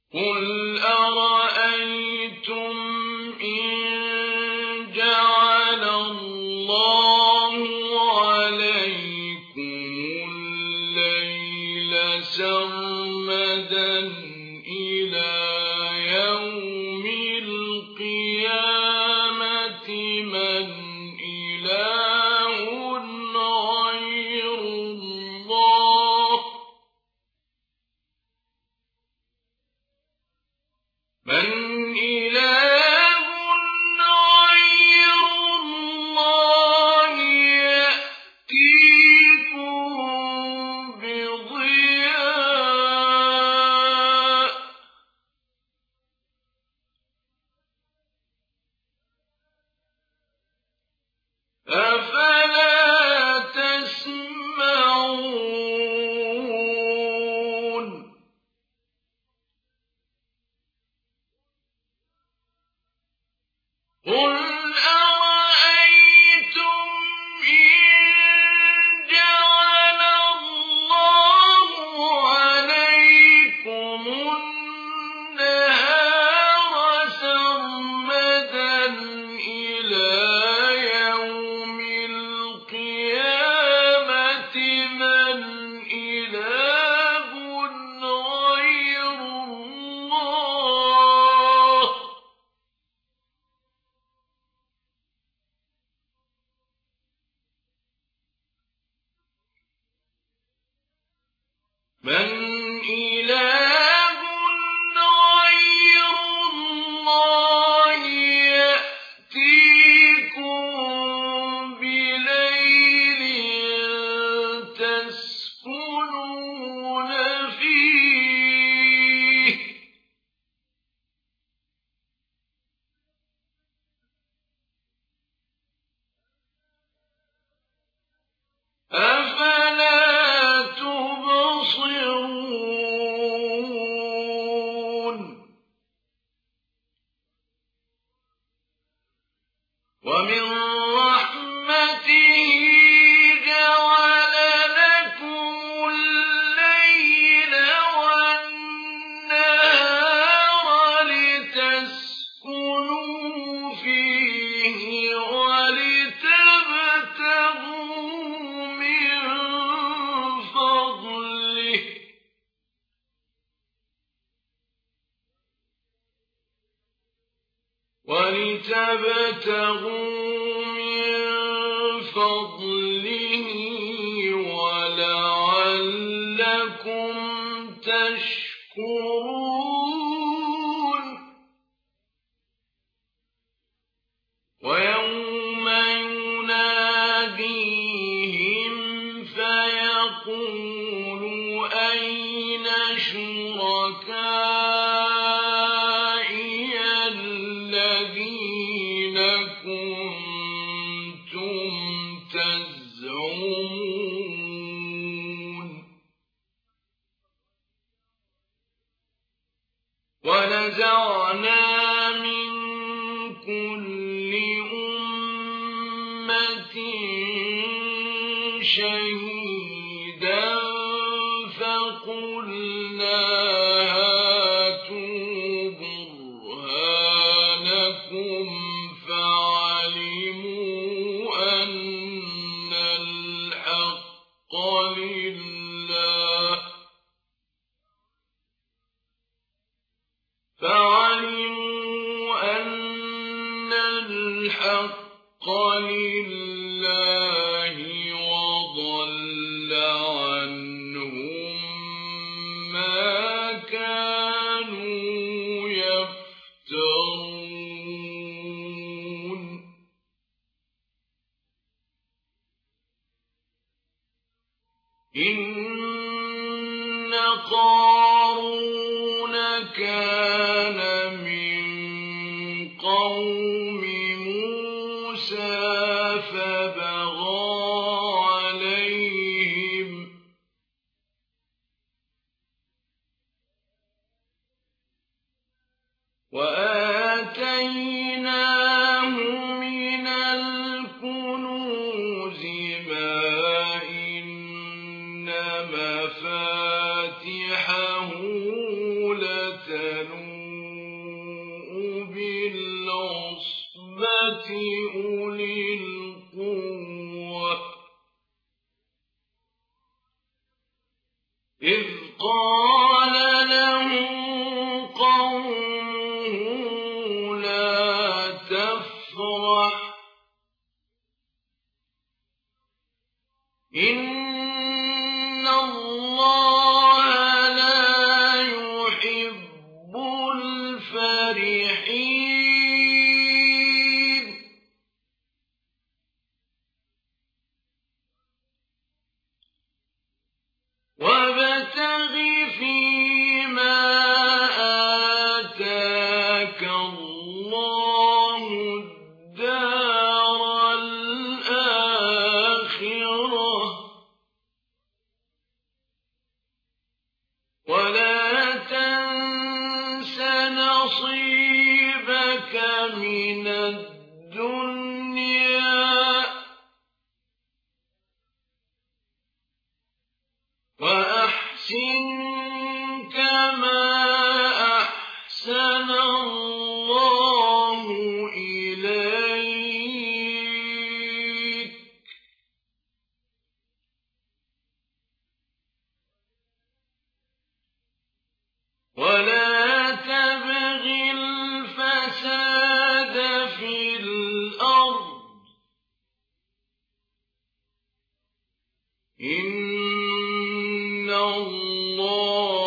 قل أرأيتم إن جعل الله عليكم الليل سرمدا إلى يوم القيامة من إله غير الله يأتيكم بضياء أفلا تسمعون قل أرأيتم إن جعل الله عليكم النهار سرمدا إلى يوم القيامة من إله غير الله يأتيكم بليل تسكنون فيه أفلا تبصرون ومن رحمته جعل لكم الليل والنهار لتسكنوا فيه ولتبتغوا من فضله ولعلكم تشكرون ويوم يناديهم فيقول أين شركائي الذين كنتم تزعمون ونزعنا من كل أمة شهيدا فقلنا هاتوا برهانكم فعلموا أن الحق لله وضل عنهم ما كانوا يفترون إن قارون كان من قوم موسى فبغى عليهم وآتيناه من الكنوز ما إن مفاتحه لتنوء إذ قال له قومه لا تفرح إن الله لا يحب الفرحين وابتغ فيما آتاك الله الدار الآخرة ولا تنس نصيبك من الدنيا وأحسن كما أحسن الله إليك ولا تبغ الفساد في الأرض إن الله